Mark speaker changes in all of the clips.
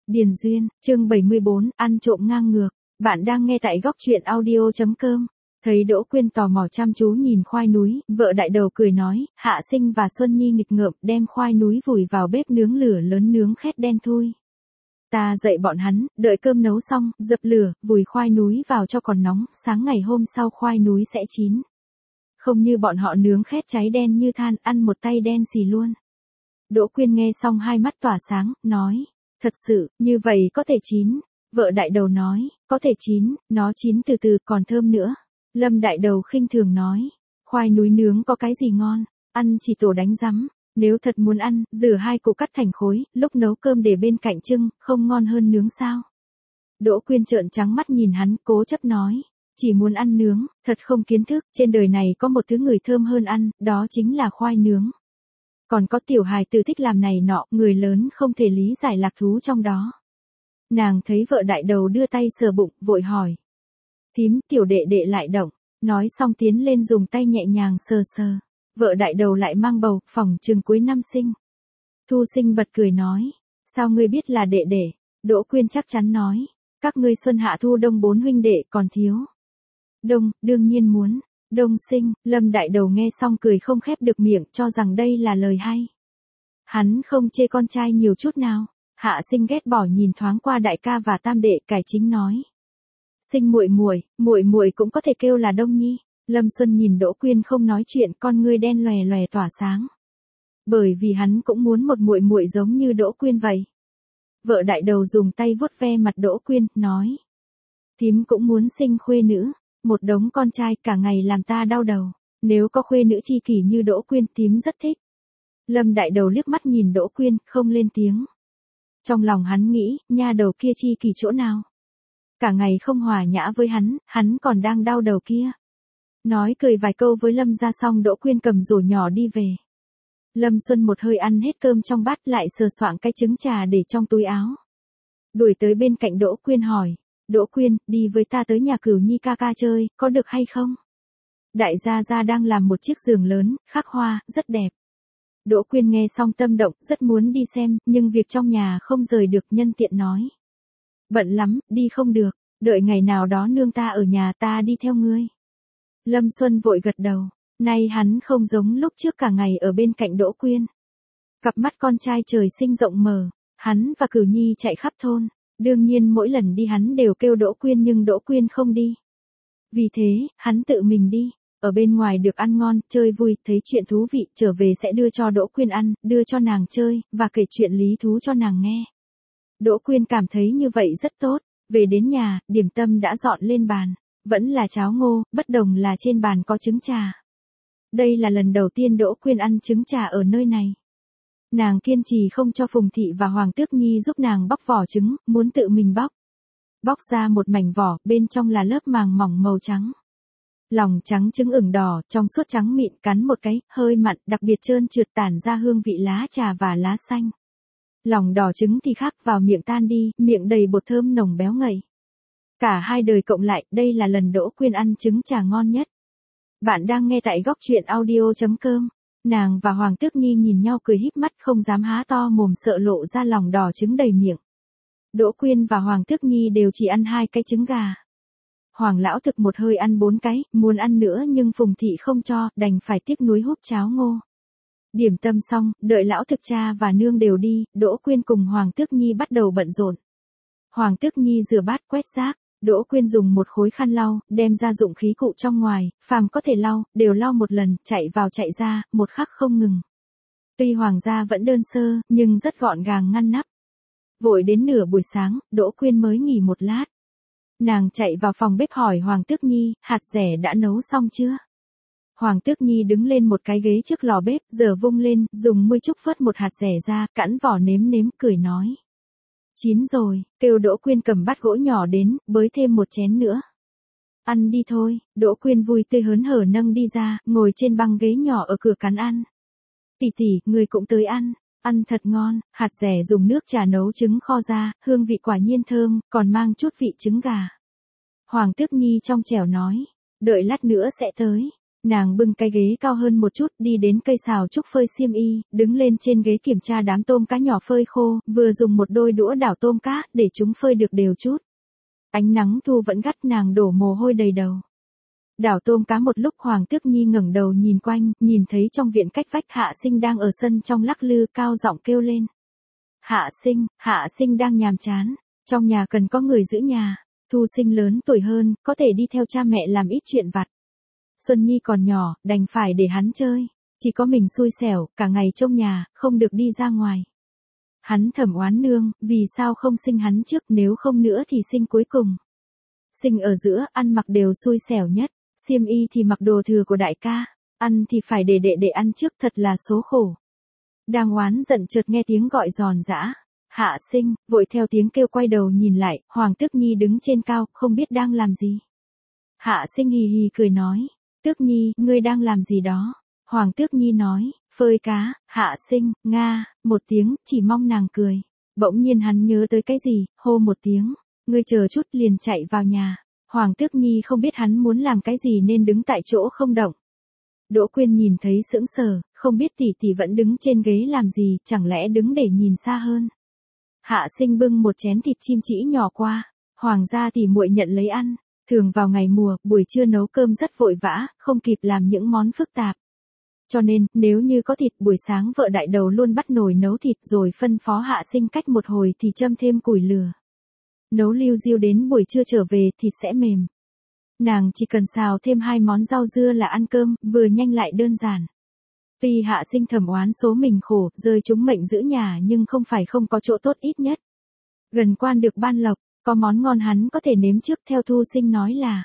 Speaker 1: Điền Duyên, chương 74, ăn trộm ngang ngược. Bạn đang nghe tại góc truyện audio.com. Thấy Đỗ Quyên tò mò chăm chú nhìn khoai núi, vợ đại đầu cười nói, Hạ Sinh và Xuân Nhi nghịch ngợm đem khoai núi vùi vào bếp nướng lửa lớn nướng khét đen thui. Ta dạy bọn hắn, đợi cơm nấu xong, dập lửa, vùi khoai núi vào cho còn nóng, sáng ngày hôm sau khoai núi sẽ chín. Không như bọn họ nướng khét cháy đen như than, ăn một tay đen xì luôn. Đỗ Quyên nghe xong hai mắt tỏa sáng, nói, thật sự, như vậy có thể chín. Vợ đại đầu nói, có thể chín, nó chín từ từ còn thơm nữa. Lâm đại đầu khinh thường nói, khoai núi nướng có cái gì ngon, ăn chỉ tổ đánh rắm. Nếu thật muốn ăn, rửa hai củ cắt thành khối, lúc nấu cơm để bên cạnh trưng, không ngon hơn nướng sao? Đỗ Quyên trợn trắng mắt nhìn hắn, cố chấp nói, chỉ muốn ăn nướng, thật không kiến thức, trên đời này có một thứ người thơm hơn ăn, đó chính là khoai nướng. Còn có tiểu hài tử thích làm này nọ, người lớn không thể lý giải lạc thú trong đó. Nàng thấy vợ đại đầu đưa tay sờ bụng, vội hỏi. Thím, tiểu đệ đệ lại động, nói xong tiến lên dùng tay nhẹ nhàng sờ sờ. Vợ đại đầu lại mang bầu, phỏng chừng cuối năm sinh. Thu Sinh bật cười nói, sao ngươi biết là đệ đệ? Đỗ Quyên chắc chắn nói, các ngươi xuân hạ thu đông 4 huynh đệ còn thiếu. Đông, đương nhiên muốn. Đông sinh, Lâm đại đầu nghe xong cười không khép được miệng, cho rằng đây là lời hay. Hắn không chê con trai nhiều chút nào. Hạ Sinh ghét bỏ nhìn thoáng qua đại ca và tam đệ, cải chính nói. Sinh muội muội cũng có thể kêu là Đông Nhi. Lâm Xuân nhìn Đỗ Quyên không nói chuyện, con ngươi đen lòe lòe tỏa sáng. Bởi vì hắn cũng muốn một muội muội giống như Đỗ Quyên vậy. Vợ đại đầu dùng tay vuốt ve mặt Đỗ Quyên, nói. Thím cũng muốn sinh khuê nữ. Một đống con trai cả ngày làm ta đau đầu. Nếu có khuê nữ chi kỷ như Đỗ Quyên, thím rất thích. Lâm đại đầu liếc mắt nhìn Đỗ Quyên, không lên tiếng. Trong lòng hắn nghĩ, nha đầu kia chi kỷ chỗ nào? Cả ngày không hòa nhã với hắn còn đang đau đầu kia. Nói cười vài câu với Lâm ra xong Đỗ Quyên cầm rổ nhỏ đi về. Lâm Xuân một hơi ăn hết cơm trong bát lại sờ soạng cái trứng trà để trong túi áo. Đuổi tới bên cạnh Đỗ Quyên hỏi. Đỗ Quyên, đi với ta tới nhà Cửu Nhi ca ca chơi, có được hay không? Đại gia gia đang làm một chiếc giường lớn, khắc hoa, rất đẹp. Đỗ Quyên nghe xong tâm động, rất muốn đi xem, nhưng việc trong nhà không rời được, nhân tiện nói. Bận lắm, đi không được, đợi ngày nào đó nương ta ở nhà ta đi theo ngươi. Lâm Xuân vội gật đầu, nay hắn không giống lúc trước cả ngày ở bên cạnh Đỗ Quyên. Cặp mắt con trai trời sinh rộng mở, hắn và Cửu Nhi chạy khắp thôn. Đương nhiên mỗi lần đi hắn đều kêu Đỗ Quyên nhưng Đỗ Quyên không đi. Vì thế, hắn tự mình đi. Ở bên ngoài được ăn ngon, chơi vui, thấy chuyện thú vị, trở về sẽ đưa cho Đỗ Quyên ăn, đưa cho nàng chơi, và kể chuyện lý thú cho nàng nghe. Đỗ Quyên cảm thấy như vậy rất tốt. Về đến nhà, điểm tâm đã dọn lên bàn. Vẫn là cháo ngô, bất đồng là trên bàn có trứng trà. Đây là lần đầu tiên Đỗ Quyên ăn trứng trà ở nơi này. Nàng kiên trì không cho Phùng Thị và Hoàng Tước Nhi giúp nàng bóc vỏ trứng, muốn tự mình bóc. Bóc ra một mảnh vỏ, bên trong là lớp màng mỏng màu trắng. Lòng trắng trứng ửng đỏ, trong suốt trắng mịn, cắn một cái, hơi mặn, đặc biệt trơn trượt tản ra hương vị lá trà và lá xanh. Lòng đỏ trứng thì khác, vào miệng tan đi, miệng đầy bột thơm nồng béo ngậy. Cả hai đời cộng lại, đây là lần Đỗ Quyên ăn trứng trà ngon nhất. Bạn đang nghe tại góc truyện audio.com. Nàng và Hoàng Tước Nhi nhìn nhau cười híp mắt không dám há to mồm sợ lộ ra lòng đỏ trứng đầy miệng. Đỗ Quyên và Hoàng Tước Nhi đều chỉ ăn 2 cái trứng gà. Hoàng lão thực một hơi ăn 4 cái, muốn ăn nữa nhưng Phùng Thị không cho, đành phải tiếc nuối húp cháo ngô. Điểm tâm xong, đợi lão thực cha và nương đều đi, Đỗ Quyên cùng Hoàng Tước Nhi bắt đầu bận rộn. Hoàng Tước Nhi rửa bát quét rác. Đỗ Quyên dùng một khối khăn lau, đem ra dụng khí cụ trong ngoài, phàm có thể lau, đều lau một lần, chạy vào chạy ra, một khắc không ngừng. Tuy Hoàng gia vẫn đơn sơ, nhưng rất gọn gàng ngăn nắp. Vội đến nửa buổi sáng, Đỗ Quyên mới nghỉ một lát. Nàng chạy vào phòng bếp hỏi Hoàng Tước Nhi, hạt dẻ đã nấu xong chưa? Hoàng Tước Nhi đứng lên một cái ghế trước lò bếp, giờ vung lên, dùng muôi trúc vớt một hạt dẻ ra, cẵn vỏ nếm nếm, cười nói. Chín rồi, kêu Đỗ Quyên cầm bát gỗ nhỏ đến, bới thêm một chén nữa. Ăn đi thôi, Đỗ Quyên vui tươi hớn hở nâng đi ra, ngồi trên băng ghế nhỏ ở cửa cắn ăn. Tỷ tỷ, người cũng tới ăn thật ngon, hạt dẻ dùng nước trà nấu trứng kho ra, hương vị quả nhiên thơm, còn mang chút vị trứng gà. Hoàng Tước Nhi trong trẻo nói, đợi lát nữa sẽ tới. Nàng bưng cái ghế cao hơn một chút đi đến cây xào trúc phơi xiêm y, đứng lên trên ghế kiểm tra đám tôm cá nhỏ phơi khô, vừa dùng một đôi đũa đảo tôm cá để chúng phơi được đều chút. Ánh nắng thu vẫn gắt nàng đổ mồ hôi đầy đầu. Đảo tôm cá một lúc Hoàng Tước Nhi ngẩng đầu nhìn quanh, nhìn thấy trong viện cách vách Hạ Sinh đang ở sân trong lắc lư cao giọng kêu lên. Hạ Sinh đang nhàm chán, trong nhà cần có người giữ nhà, Thu Sinh lớn tuổi hơn, có thể đi theo cha mẹ làm ít chuyện vặt. Xuân Nhi còn nhỏ, đành phải để hắn chơi, chỉ có mình xui xẻo, cả ngày trong nhà, không được đi ra ngoài. Hắn thầm oán nương, vì sao không sinh hắn trước, nếu không nữa thì sinh cuối cùng. Sinh ở giữa, ăn mặc đều xui xẻo nhất, xiêm y thì mặc đồ thừa của đại ca, ăn thì phải để đệ đệ ăn trước, thật là số khổ. Đang oán giận chợt nghe tiếng gọi giòn giã. Hạ Sinh, vội theo tiếng kêu quay đầu nhìn lại, Hoàng Tước Nhi đứng trên cao, không biết đang làm gì. Hạ Sinh hì hì cười nói, Tước Nhi, ngươi đang làm gì đó? Hoàng Tước Nhi nói, phơi cá. Hạ Sinh, nga, một tiếng, chỉ mong nàng cười. Bỗng nhiên hắn nhớ tới cái gì, hô một tiếng, ngươi chờ chút, liền chạy vào nhà. Hoàng Tước Nhi không biết hắn muốn làm cái gì nên đứng tại chỗ không động. Đỗ Quyên nhìn thấy sững sờ, không biết tỷ tỷ vẫn đứng trên ghế làm gì, chẳng lẽ đứng để nhìn xa hơn. Hạ Sinh bưng một chén thịt chim chỉ nhỏ qua, Hoàng gia tỷ muội nhận lấy ăn. Thường vào ngày mùa, buổi trưa nấu cơm rất vội vã, không kịp làm những món phức tạp. Cho nên, nếu như có thịt, buổi sáng vợ đại đầu luôn bắt nồi nấu thịt rồi phân phó Hạ Sinh cách một hồi thì châm thêm củi lửa. Nấu liu riu đến buổi trưa trở về thịt sẽ mềm. Nàng chỉ cần xào thêm 2 món rau dưa là ăn cơm, vừa nhanh lại đơn giản. Vì Hạ Sinh thầm oán số mình khổ, rơi trúng mệnh giữ nhà nhưng không phải không có chỗ tốt ít nhất. Gần quan được ban lộc, có món ngon hắn có thể nếm trước, theo Thu Sinh nói là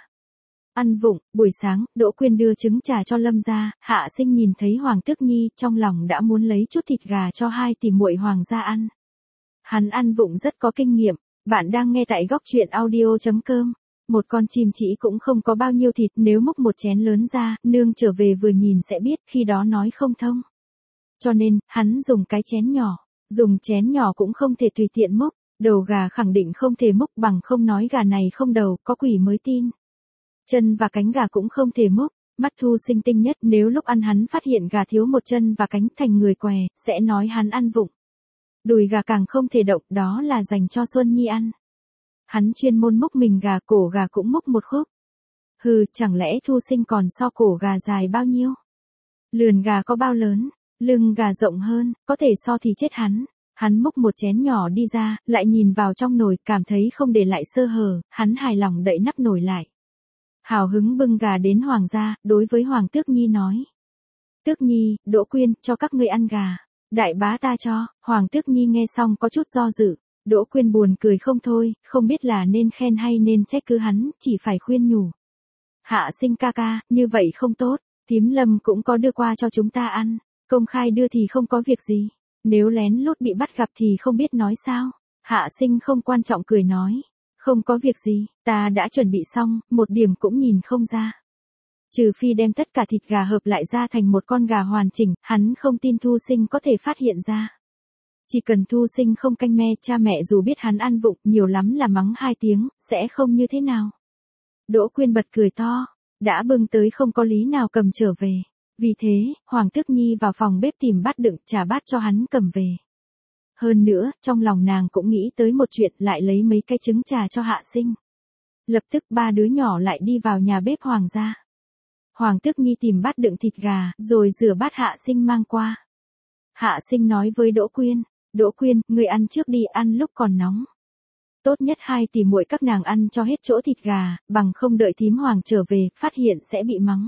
Speaker 1: ăn vụng. Buổi sáng, Đỗ Quyên đưa trứng trà cho Lâm gia, Hạ Sinh nhìn thấy Hoàng Tước Nhi, trong lòng đã muốn lấy chút thịt gà cho 2 tỷ muội Hoàng gia ăn. Hắn ăn vụng rất có kinh nghiệm. Bạn đang nghe tại góc truyện audio.com. Một con chim chỉ cũng không có bao nhiêu thịt, nếu múc một chén lớn ra, nương trở về vừa nhìn sẽ biết, khi đó nói không thông. Cho nên, hắn dùng cái chén nhỏ, dùng chén nhỏ cũng không thể tùy tiện múc, đầu gà khẳng định không thể múc, bằng không nói gà này không đầu, có quỷ mới tin. Chân và cánh gà cũng không thể múc, mắt Thu Sinh tinh nhất, nếu lúc ăn hắn phát hiện gà thiếu một chân và cánh thành người què, sẽ nói hắn ăn vụng. Đùi gà càng không thể động, đó là dành cho Xuân Nhi ăn. Hắn chuyên môn múc mình gà, cổ gà cũng múc một khúc. Hừ, chẳng lẽ Thu Sinh còn so cổ gà dài bao nhiêu? Lườn gà có bao lớn, lưng gà rộng hơn, có thể so thì chết hắn. Hắn múc một chén nhỏ đi ra, lại nhìn vào trong nồi, cảm thấy không để lại sơ hở, hắn hài lòng đậy nắp nồi lại. Hào hứng bưng gà đến Hoàng gia, đối với Hoàng Tước Nhi nói. Tước Nhi, Đỗ Quyên, cho các ngươi ăn gà. Đại bá ta cho. Hoàng Tước Nhi nghe xong có chút do dự. Đỗ Quyên buồn cười không thôi, không biết là nên khen hay nên trách cứ hắn, chỉ phải khuyên nhủ. Hạ Sinh ca ca, như vậy không tốt, thím Lâm cũng có đưa qua cho chúng ta ăn, công khai đưa thì không có việc gì, nếu lén lút bị bắt gặp thì không biết nói sao. Hạ Sinh không quan trọng cười nói, không có việc gì, ta đã chuẩn bị xong, một điểm cũng nhìn không ra. Trừ phi đem tất cả thịt gà hợp lại ra thành một con gà hoàn chỉnh, hắn không tin Thu Sinh có thể phát hiện ra. Chỉ cần Thu Sinh không canh me, cha mẹ dù biết hắn ăn vụng, nhiều lắm là mắng 2 tiếng, sẽ không như thế nào. Đỗ Quyên bật cười to, đã bưng tới không có lý nào cầm trở về. Vì thế, Hoàng Tước Nhi vào phòng bếp tìm bát đựng, trả bát cho hắn cầm về. Hơn nữa, trong lòng nàng cũng nghĩ tới một chuyện, lại lấy mấy cái trứng trà cho Hạ Sinh. Lập tức 3 đứa nhỏ lại đi vào nhà bếp Hoàng gia. Hoàng Tước Nhi tìm bát đựng thịt gà, rồi rửa bát Hạ Sinh mang qua. Hạ Sinh nói với Đỗ Quyên, Đỗ Quyên, người ăn trước đi, ăn lúc còn nóng. Tốt nhất 2 tỷ muội các nàng ăn cho hết chỗ thịt gà, bằng không đợi thím Hoàng trở về, phát hiện sẽ bị mắng.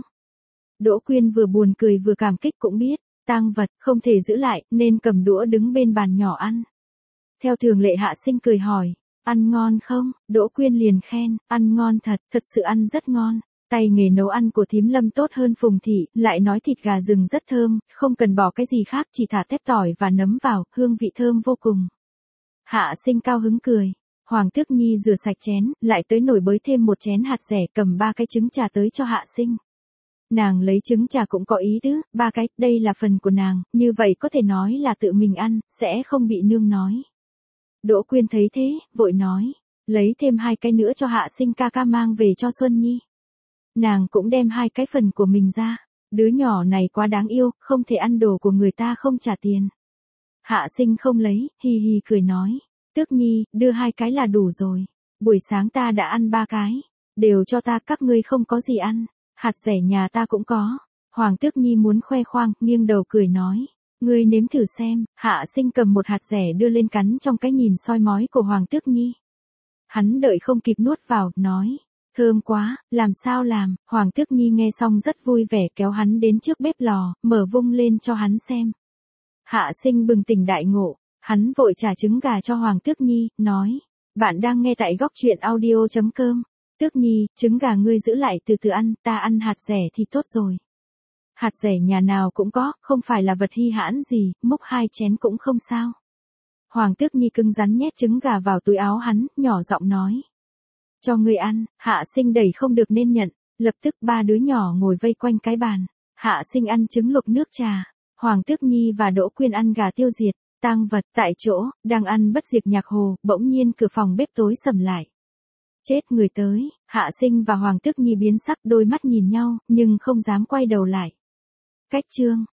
Speaker 1: Đỗ Quyên vừa buồn cười vừa cảm kích, cũng biết, tang vật, không thể giữ lại, nên cầm đũa đứng bên bàn nhỏ ăn. Theo thường lệ Hạ Sinh cười hỏi, ăn ngon không? Đỗ Quyên liền khen, ăn ngon thật, thật sự ăn rất ngon. Tay nghề nấu ăn của thím Lâm tốt hơn Phùng thị, lại nói thịt gà rừng rất thơm, không cần bỏ cái gì khác, chỉ thả tép tỏi và nấm vào, hương vị thơm vô cùng. Hạ Sinh cao hứng cười. Hoàng Tước Nhi rửa sạch chén, lại tới nồi bới thêm một chén hạt dẻ, cầm 3 cái trứng trà tới cho Hạ Sinh. Nàng lấy trứng trà cũng có ý tứ, 3 cái, đây là phần của nàng, như vậy có thể nói là tự mình ăn, sẽ không bị nương nói. Đỗ Quyên thấy thế, vội nói, lấy thêm 2 cái nữa cho Hạ Sinh ca ca mang về cho Xuân Nhi. Nàng cũng đem 2 cái phần của mình ra. Đứa nhỏ này quá đáng yêu, không thể ăn đồ của người ta không trả tiền. Hạ Sinh không lấy, hi hi cười nói. Tước Nhi, đưa 2 cái là đủ rồi. Buổi sáng ta đã ăn 3 cái. Đều cho ta, các ngươi không có gì ăn. Hạt rẻ nhà ta cũng có. Hoàng Tước Nhi muốn khoe khoang, nghiêng đầu cười nói. Ngươi nếm thử xem. Hạ Sinh cầm một hạt rẻ đưa lên cắn trong cái nhìn soi mói của Hoàng Tước Nhi. Hắn đợi không kịp nuốt vào, nói. Thơm quá, làm sao làm. Hoàng Tước Nhi nghe xong rất vui vẻ kéo hắn đến trước bếp lò, mở vung lên cho hắn xem. Hạ Sinh bừng tỉnh đại ngộ, hắn vội trả trứng gà cho Hoàng Tước Nhi, nói. Bạn đang nghe tại góc truyện audio.com. Tước Nhi, trứng gà ngươi giữ lại từ từ ăn, ta ăn hạt rẻ thì tốt rồi. Hạt rẻ nhà nào cũng có, không phải là vật hi hãn gì, múc 2 chén cũng không sao. Hoàng Tước Nhi cứng rắn nhét trứng gà vào túi áo hắn, nhỏ giọng nói. Cho ngươi ăn. Hạ Sinh đẩy không được nên nhận, lập tức 3 đứa nhỏ ngồi vây quanh cái bàn. Hạ Sinh ăn trứng luộc nước trà, Hoàng Tước Nhi và Đỗ Quyên ăn gà tiêu diệt, tang vật. Tại chỗ, đang ăn bất diệt nhạc hồ, bỗng nhiên cửa phòng bếp tối sầm lại. Chết người tới, Hạ Sinh và Hoàng Tước Nhi biến sắc, đôi mắt nhìn nhau, nhưng không dám quay đầu lại. Cách chương